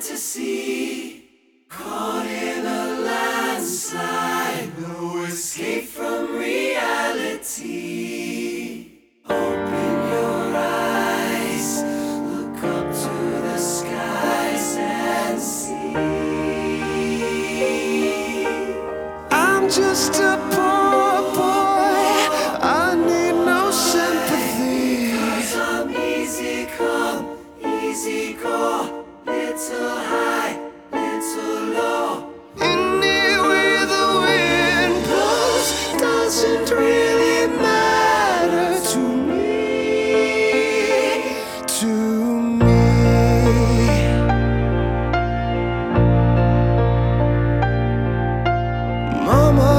fantasy, caught in a landslide, no escape from reality. Open your eyes, look up to the skies and see. I'm just a poor boy, I need no sympathy. 'Cause I'm easy come, easy go. Little high, little low. Anywhere the wind blows doesn't really matter to me. To me. Mama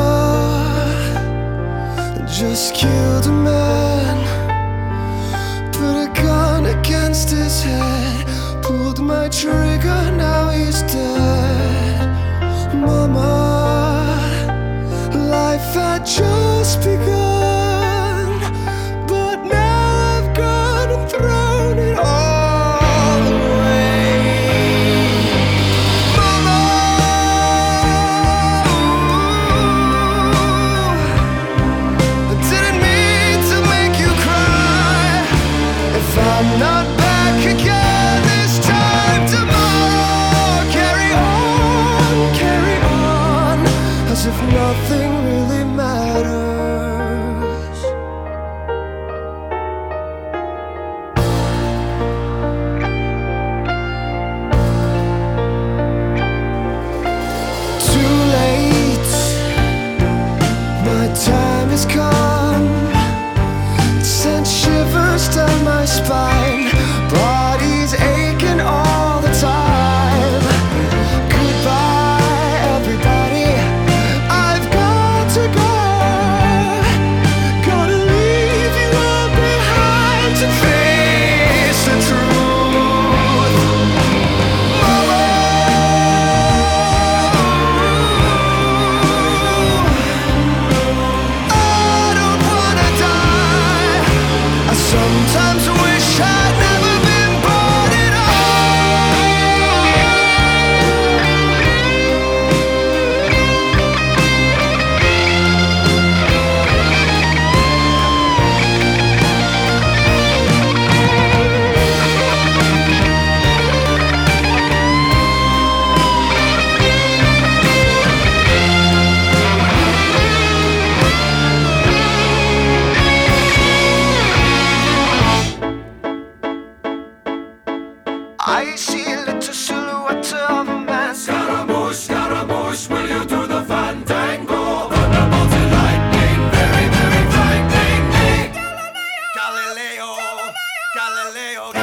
just killed a man, put a gun against his head, pulled my trigger, now he's dead. Mama, life had just begun, but now I've gone and thrown it all away. Mama, I didn't mean to make you cry. If I'm not back again this time tomorrow, carry on, as if nothing really matters. Too late, my time has come, sent shivers down my spine, body's aching all the time. Goodbye everybody, I've got to go, gotta leave you all behind to face the truth. Mama, I don't wanna die. I sometimes wish I'd never been born at I see a little silhouette of a man. Scaramouche, will you do the fandango? Thunderbolts and lightning, very, very frightening me. Galileo, Galileo, Galileo.